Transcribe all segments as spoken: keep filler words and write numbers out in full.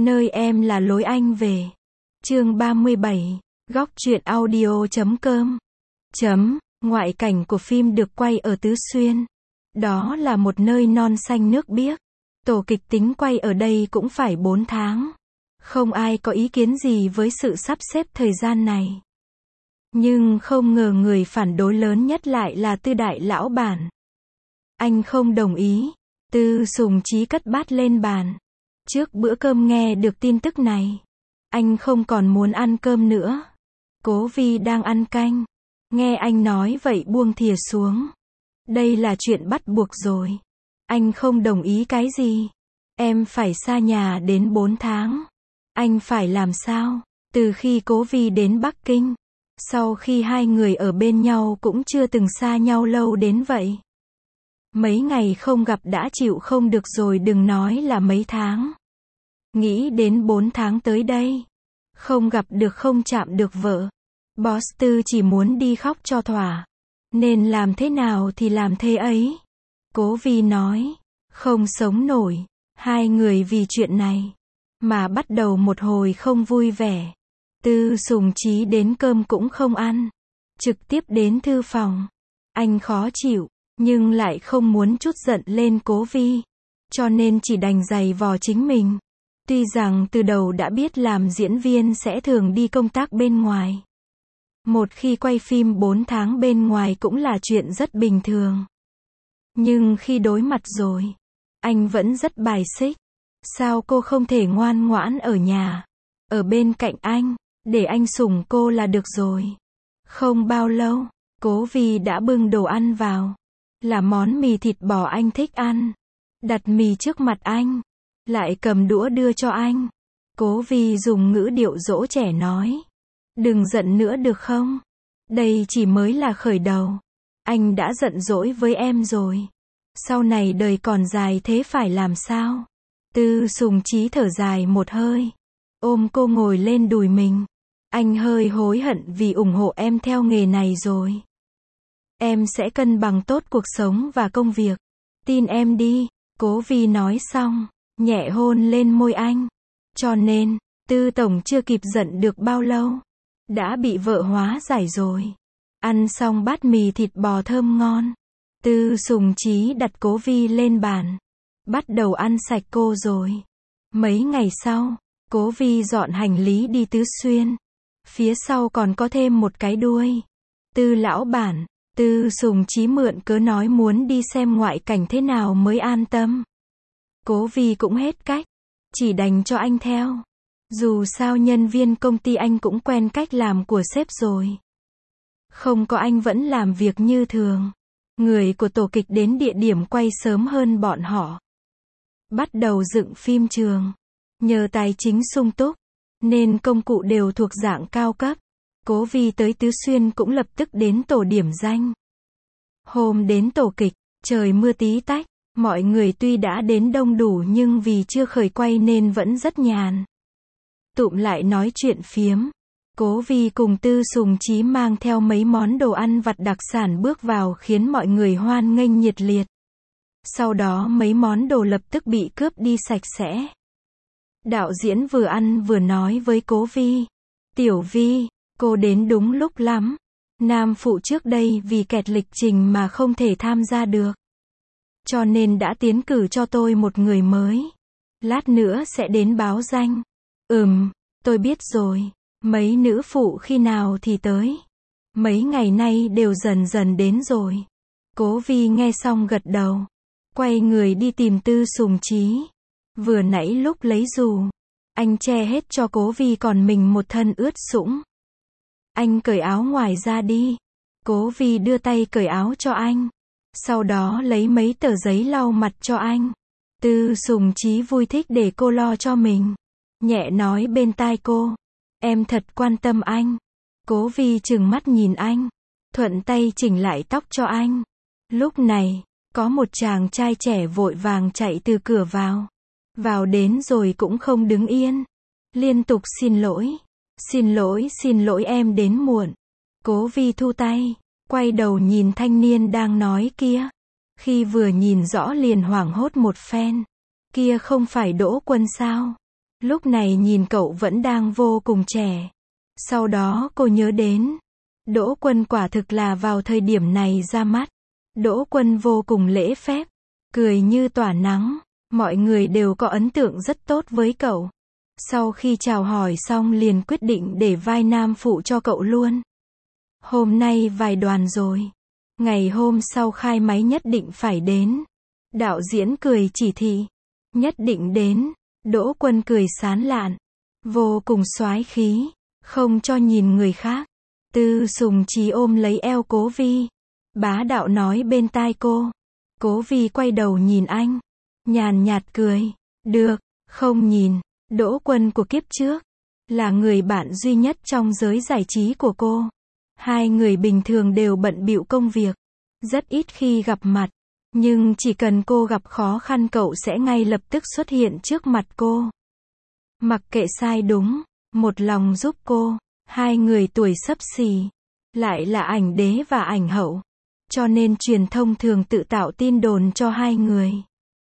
Nơi em là lối anh về. Chương ba mươi bảy, góc truyện audio chấm com. Chấm, ngoại cảnh của phim được quay ở Tứ Xuyên. Đó là một nơi non xanh nước biếc. Tổ kịch tính quay ở đây cũng phải bốn tháng. Không ai có ý kiến gì với sự sắp xếp thời gian này. Nhưng không ngờ người phản đối lớn nhất lại là Tư đại lão bản. Anh không đồng ý. Tư Sùng Chí cất bát lên bàn. Trước bữa cơm nghe được tin tức này, anh không còn muốn ăn cơm nữa. Cố Vi đang ăn canh. Nghe anh nói vậy buông thìa xuống. Đây là chuyện bắt buộc rồi. Anh không đồng ý cái gì. Em phải xa nhà đến bốn tháng. Anh phải làm sao? Từ khi Cố Vi đến Bắc Kinh, sau khi hai người ở bên nhau cũng chưa từng xa nhau lâu đến vậy. Mấy ngày không gặp đã chịu không được rồi, đừng nói là mấy tháng. Nghĩ đến bốn tháng tới đây. Không gặp được, không chạm được vợ. Boss Tư chỉ muốn đi khóc cho thỏa. Nên làm thế nào thì làm thế ấy. Cố Vi nói. Không sống nổi. Hai người vì chuyện này mà bắt đầu một hồi không vui vẻ. Tư Sùng Chí đến cơm cũng không ăn. Trực tiếp đến thư phòng. Anh khó chịu, nhưng lại không muốn trút giận lên Cố Vi. Cho nên chỉ đành giày vò chính mình. Tuy rằng từ đầu đã biết làm diễn viên sẽ thường đi công tác bên ngoài. Một khi quay phim bốn tháng bên ngoài cũng là chuyện rất bình thường. Nhưng khi đối mặt rồi, anh vẫn rất bài xích. Sao cô không thể ngoan ngoãn ở nhà, ở bên cạnh anh, để anh sủng cô là được rồi. Không bao lâu, Cố Vi đã bưng đồ ăn vào. Là món mì thịt bò anh thích ăn. Đặt mì trước mặt anh. Lại cầm đũa đưa cho anh. Cố Vi dùng ngữ điệu dỗ trẻ nói. Đừng giận nữa được không? Đây chỉ mới là khởi đầu. Anh đã giận dỗi với em rồi. Sau này đời còn dài thế phải làm sao? Tư Sùng Chí thở dài một hơi. Ôm cô ngồi lên đùi mình. Anh hơi hối hận vì ủng hộ em theo nghề này rồi. Em sẽ cân bằng tốt cuộc sống và công việc. Tin em đi. Cố Vi nói xong, nhẹ hôn lên môi anh. Cho nên, Tư Tổng chưa kịp giận được bao lâu, đã bị vợ hóa giải rồi. Ăn xong bát mì thịt bò thơm ngon. Tư Sùng Chí đặt Cố Vi lên bàn. Bắt đầu ăn sạch cô rồi. Mấy ngày sau, Cố Vi dọn hành lý đi Tứ Xuyên. Phía sau còn có thêm một cái đuôi. Tư lão bản. Tư Sùng Chí mượn cớ nói muốn đi xem ngoại cảnh thế nào mới an tâm. Cố Vi cũng hết cách. Chỉ đành cho anh theo. Dù sao nhân viên công ty anh cũng quen cách làm của sếp rồi. Không có anh vẫn làm việc như thường. Người của tổ kịch đến địa điểm quay sớm hơn bọn họ. Bắt đầu dựng phim trường. Nhờ tài chính sung túc, nên công cụ đều thuộc dạng cao cấp. Cố Vi tới Tứ Xuyên cũng lập tức đến tổ điểm danh. Hôm đến tổ kịch, trời mưa tí tách. Mọi người tuy đã đến đông đủ nhưng vì chưa khởi quay nên vẫn rất nhàn. Tụm lại nói chuyện phiếm. Cố Vi cùng Tư Sùng Chí mang theo mấy món đồ ăn vặt đặc sản bước vào khiến mọi người hoan nghênh nhiệt liệt. Sau đó mấy món đồ lập tức bị cướp đi sạch sẽ. Đạo diễn vừa ăn vừa nói với Cố Vi. Tiểu Vi, cô đến đúng lúc lắm. Nam phụ trước đây vì kẹt lịch trình mà không thể tham gia được. Cho nên đã tiến cử cho tôi một người mới. Lát nữa sẽ đến báo danh. Ừm, tôi biết rồi. Mấy nữ phụ khi nào thì tới? Mấy ngày nay đều dần dần đến rồi. Cố Vi nghe xong gật đầu. Quay người đi tìm Tư Sùng Chí. Vừa nãy lúc lấy dù, anh che hết cho Cố Vi còn mình một thân ướt sũng. Anh cởi áo ngoài ra đi. Cố Vi đưa tay cởi áo cho anh. Sau đó lấy mấy tờ giấy lau mặt cho anh. Tư Sùng Chí vui thích để cô lo cho mình. Nhẹ nói bên tai cô. Em thật quan tâm anh. Cố Vi trừng mắt nhìn anh. Thuận tay chỉnh lại tóc cho anh. Lúc này, có một chàng trai trẻ vội vàng chạy từ cửa vào. Vào đến rồi cũng không đứng yên. Liên tục xin lỗi. Xin lỗi, xin lỗi em đến muộn. Cố Vi thu tay. Quay đầu nhìn thanh niên đang nói kia. Khi vừa nhìn rõ liền hoảng hốt một phen. Kia không phải Đỗ Quân sao? Lúc này nhìn cậu vẫn đang vô cùng trẻ. Sau đó cô nhớ đến, Đỗ Quân quả thực là vào thời điểm này ra mắt. Đỗ Quân vô cùng lễ phép, cười như tỏa nắng, mọi người đều có ấn tượng rất tốt với cậu. Sau khi chào hỏi xong liền quyết định để vai nam phụ cho cậu luôn. Hôm nay vài đoàn rồi. Ngày hôm sau khai máy nhất định phải đến. Đạo diễn cười chỉ thị. Nhất định đến. Đỗ Quân cười sán lạn. Vô cùng soái khí. Không cho nhìn người khác. Tư Sùng Chí ôm lấy eo Cố Vi. Bá đạo nói bên tai cô. Cố Vi quay đầu nhìn anh. Nhàn nhạt cười. Được, không nhìn. Đỗ Quân của kiếp trước. Là người bạn duy nhất trong giới giải trí của cô. Hai người bình thường đều bận bịu công việc. Rất ít khi gặp mặt. Nhưng chỉ cần cô gặp khó khăn cậu sẽ ngay lập tức xuất hiện trước mặt cô. Mặc kệ sai đúng. Một lòng giúp cô. Hai người tuổi xấp xì. Lại là ảnh đế và ảnh hậu. Cho nên truyền thông thường tự tạo tin đồn cho hai người.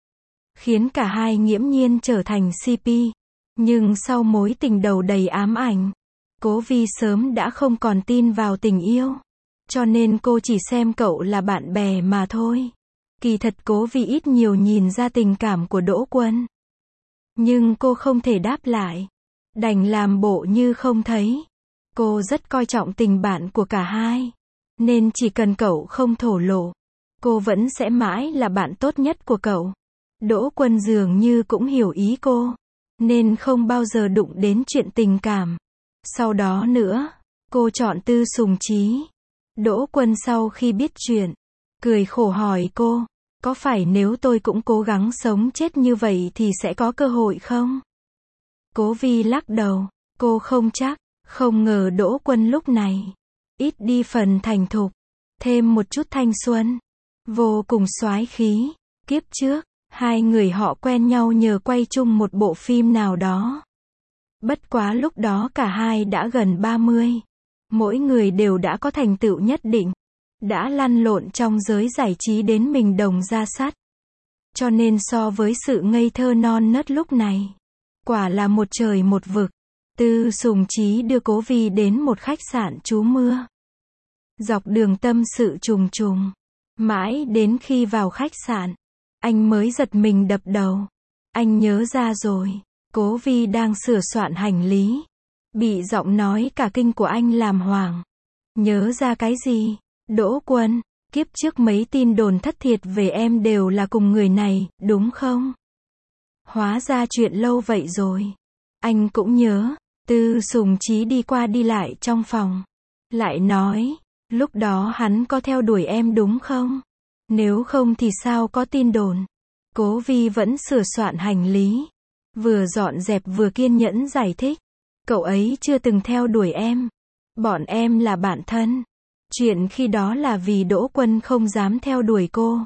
Khiến cả hai nghiễm nhiên trở thành xê pê. Nhưng sau mối tình đầu đầy ám ảnh, Cố Vi sớm đã không còn tin vào tình yêu. Cho nên cô chỉ xem cậu là bạn bè mà thôi. Kỳ thật Cố Vi ít nhiều nhìn ra tình cảm của Đỗ Quân. Nhưng cô không thể đáp lại. Đành làm bộ như không thấy. Cô rất coi trọng tình bạn của cả hai. Nên chỉ cần cậu không thổ lộ, cô vẫn sẽ mãi là bạn tốt nhất của cậu. Đỗ Quân dường như cũng hiểu ý cô. Nên không bao giờ đụng đến chuyện tình cảm. Sau đó nữa, cô chọn Tư Sùng Chí. Đỗ Quân sau khi biết chuyện, cười khổ hỏi cô, có phải nếu tôi cũng cố gắng sống chết như vậy thì sẽ có cơ hội không? Cố Vi lắc đầu, cô không chắc, không ngờ Đỗ Quân lúc này, ít đi phần thành thục, thêm một chút thanh xuân, vô cùng soái khí. Kiếp trước, hai người họ quen nhau nhờ quay chung một bộ phim nào đó. Bất quá lúc đó cả hai đã gần ba mươi. Mỗi người đều đã có thành tựu nhất định. Đã lăn lộn trong giới giải trí đến mình đồng ra sắt. Cho nên so với sự ngây thơ non nớt lúc này, quả là một trời một vực. Tư Sùng Chí đưa Cố Vi đến một khách sạn trú mưa. Dọc đường tâm sự trùng trùng. Mãi đến khi vào khách sạn, anh mới giật mình đập đầu. Anh nhớ ra rồi. Cố Vi đang sửa soạn hành lý. Bị giọng nói cả kinh của anh làm hoảng. Nhớ ra cái gì? Đỗ Quân, kiếp trước mấy tin đồn thất thiệt về em đều là cùng người này, đúng không? Hóa ra chuyện lâu vậy rồi. Anh cũng nhớ. Tư Sùng Chí đi qua đi lại trong phòng. Lại nói, lúc đó hắn có theo đuổi em đúng không? Nếu không thì sao có tin đồn? Cố Vi vẫn sửa soạn hành lý. Vừa dọn dẹp vừa kiên nhẫn giải thích. Cậu ấy chưa từng theo đuổi em. Bọn em là bạn thân. Chuyện khi đó là vì Đỗ Quân không dám theo đuổi cô.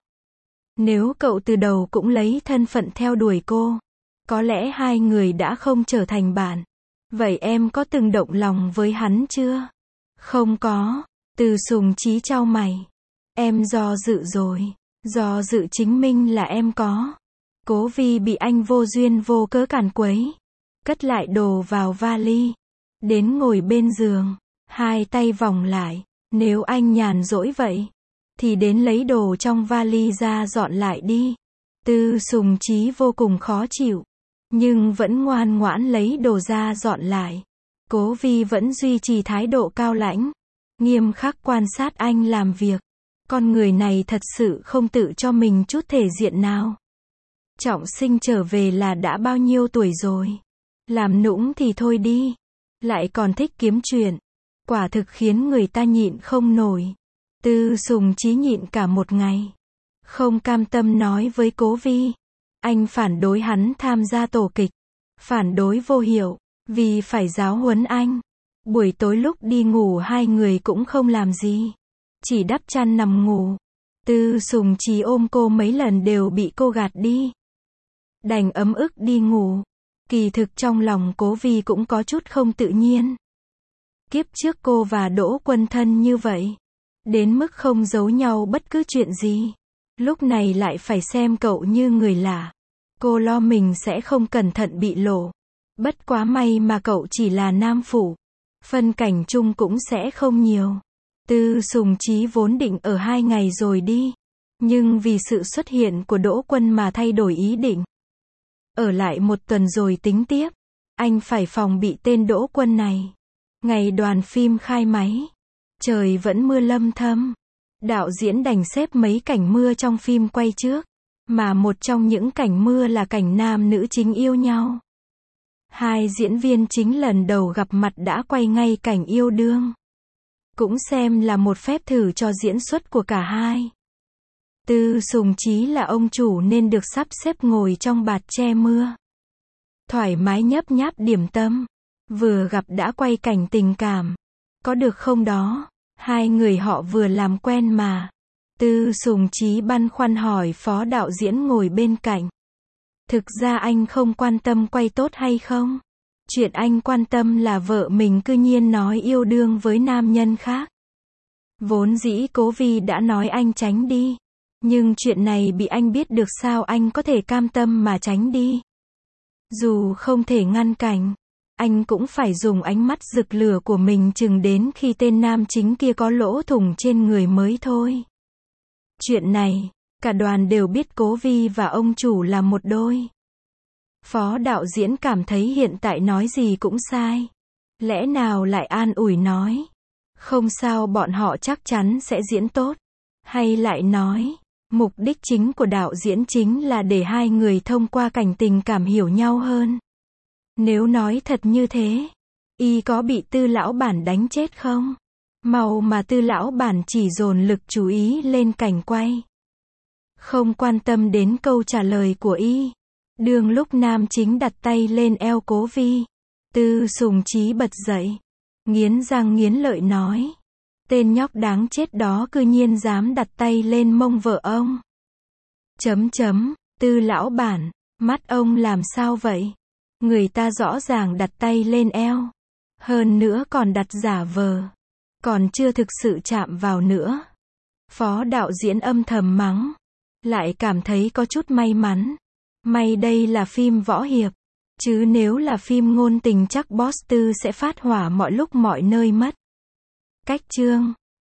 Nếu cậu từ đầu cũng lấy thân phận theo đuổi cô, có lẽ hai người đã không trở thành bạn. Vậy em có từng động lòng với hắn chưa? Không có. Từ Sùng Chí chau mày. Em do dự rồi. Do dự chứng minh là em có. Cố Vi bị anh vô duyên vô cớ cản quấy. Cất lại đồ vào vali. Đến ngồi bên giường. Hai tay vòng lại. Nếu anh nhàn rỗi vậy, thì đến lấy đồ trong vali ra dọn lại đi. Tư Sùng Chí vô cùng khó chịu. Nhưng vẫn ngoan ngoãn lấy đồ ra dọn lại. Cố Vi vẫn duy trì thái độ cao lãnh. Nghiêm khắc quan sát anh làm việc. Con người này thật sự không tự cho mình chút thể diện nào. Trọng Sinh trở về là đã bao nhiêu tuổi rồi? Làm nũng thì thôi đi. Lại còn thích kiếm chuyện. Quả thực khiến người ta nhịn không nổi. Tư Sùng Chí nhịn cả một ngày. Không cam tâm nói với Cố Vi. Anh phản đối hắn tham gia tổ kịch. Phản đối vô hiệu. Vì phải giáo huấn anh. Buổi tối lúc đi ngủ hai người cũng không làm gì. Chỉ đắp chăn nằm ngủ. Tư Sùng Chí ôm cô mấy lần đều bị cô gạt đi. Đành ấm ức đi ngủ. Kỳ thực trong lòng Cố Vi cũng có chút không tự nhiên. Kiếp trước cô và Đỗ Quân thân như vậy. Đến mức không giấu nhau bất cứ chuyện gì. Lúc này lại phải xem cậu như người lạ. Cô lo mình sẽ không cẩn thận bị lộ. Bất quá may mà cậu chỉ là nam phụ. Phân cảnh chung cũng sẽ không nhiều. Tư Sùng Chí vốn định ở hai ngày rồi đi. Nhưng vì sự xuất hiện của Đỗ Quân mà thay đổi ý định. Ở lại một tuần rồi tính tiếp. Anh phải phòng bị tên Đỗ Quân này. Ngày đoàn phim khai máy. Trời vẫn mưa lâm thâm. Đạo diễn đành xếp mấy cảnh mưa trong phim quay trước. Mà một trong những cảnh mưa là cảnh nam nữ chính yêu nhau. Hai diễn viên chính lần đầu gặp mặt đã quay ngay cảnh yêu đương. Cũng xem là một phép thử cho diễn xuất của cả hai. Tư Sùng Chí là ông chủ nên được sắp xếp ngồi trong bạt che mưa. Thoải mái nhấp nháp điểm tâm. Vừa gặp đã quay cảnh tình cảm. Có được không đó? Hai người họ vừa làm quen mà. Tư Sùng Chí băn khoăn hỏi phó đạo diễn ngồi bên cạnh. Thực ra anh không quan tâm quay tốt hay không. Chuyện anh quan tâm là vợ mình cư nhiên nói yêu đương với nam nhân khác. Vốn dĩ Cố Vi đã nói anh tránh đi. Nhưng chuyện này bị anh biết được sao anh có thể cam tâm mà tránh đi. Dù không thể ngăn cản, anh cũng phải dùng ánh mắt rực lửa của mình chừng đến khi tên nam chính kia có lỗ thủng trên người mới thôi. Chuyện này, cả đoàn đều biết Cố Vi và ông chủ là một đôi. Phó đạo diễn cảm thấy hiện tại nói gì cũng sai. Lẽ nào lại an ủi nói. Không sao, bọn họ chắc chắn sẽ diễn tốt. Hay lại nói, mục đích chính của đạo diễn chính là để hai người thông qua cảnh tình cảm hiểu nhau hơn. Nếu nói thật như thế, y có bị Tư lão bản đánh chết không? Màu mà Tư lão bản chỉ dồn lực chú ý lên cảnh quay. Không quan tâm đến câu trả lời của y. Đường lúc nam chính đặt tay lên eo Cố Vi. Tư Sùng Chí bật dậy. Nghiến răng nghiến lợi nói. Tên nhóc đáng chết đó cư nhiên dám đặt tay lên mông vợ ông. Chấm chấm, Tư lão bản, mắt ông làm sao vậy? Người ta rõ ràng đặt tay lên eo. Hơn nữa còn đặt giả vờ. Còn chưa thực sự chạm vào nữa. Phó đạo diễn âm thầm mắng. Lại cảm thấy có chút may mắn. May đây là phim võ hiệp. Chứ nếu là phim ngôn tình chắc boss Tư sẽ phát hỏa mọi lúc mọi nơi mất. Cách chương